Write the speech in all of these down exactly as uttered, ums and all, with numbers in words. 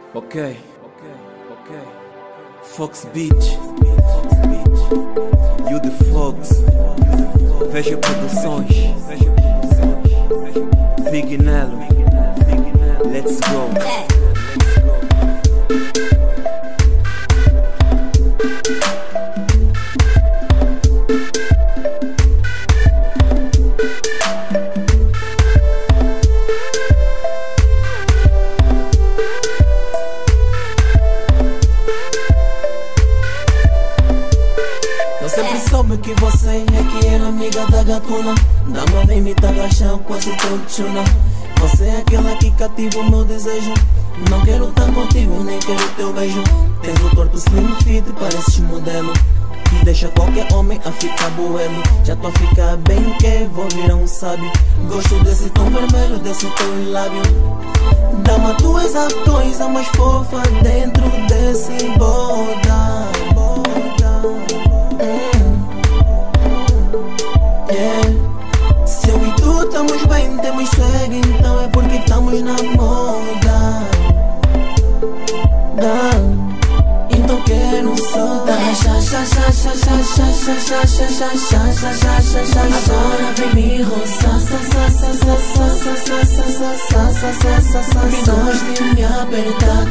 Ok, ok, ok. Fox Beach, You The Fox, Veja Produções, Big Nelo, Let's Go. Sempre soube que você é que era amiga da gatuna. Dama vem me tagachar quase teu tchuna. Você é aquela que cativa o meu desejo. Não quero estar contigo, nem quero teu beijo. Tens o corpo slim fit, pareces modelo que deixa qualquer homem a ficar boelo. Já tô a ficar bem que vou virar um sábio. Gosto desse tom vermelho, desse teu lábio. Dama, tu és a coisa mais fofa dentro desse boda. Se eu e tu estamos bem, temos swag, então é porque estamos na moda. Então quero só agora vem me roçar. Me gosta de me apertar.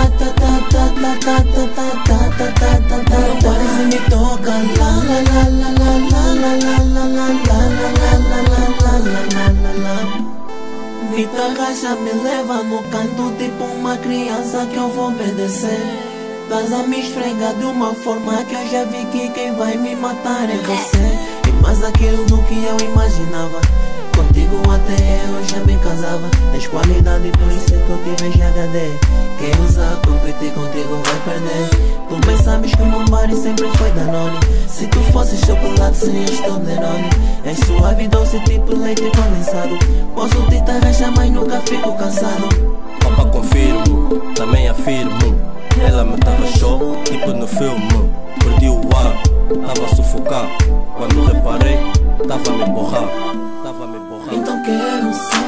Não pares e me toca. La la la la la la la la la la la la. Me tagacha, me leva no canto tipo uma criança que eu vou obedecer. Estás a me esfregar de uma forma que eu já vi que quem vai me matar é você. E mais aquilo do que eu imaginava. Contigo até eu já me casava. Tens qualidade, por isso é que eu tive G H D. Quem usar, competir contigo vai perder. Tu bem sabes que o meu bar sempre foi Danone. Se tu fosses chocolate serias Toblerone. És suave e doce tipo leite condensado. Posso te tarraxar mas nunca fico cansado. Opa, confirmo, também afirmo. Ela me tava show, tipo no filme. Perdi o ar, tava a sufocar. Quando reparei, tava a me borrar. Tava a me borrar. Então quero só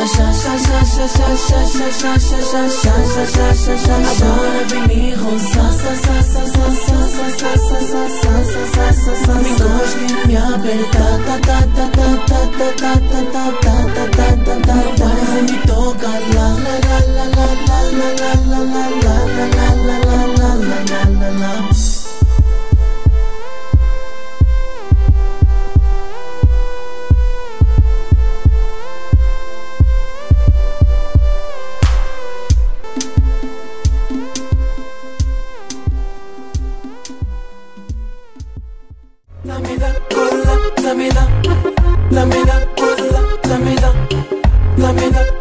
agora vem me roçar. Me gosta de me apertar. Não pares e me toca. La la la la la la la la la la la la la la. Dame da cola, dame da, dame da cola, dame da, dame da.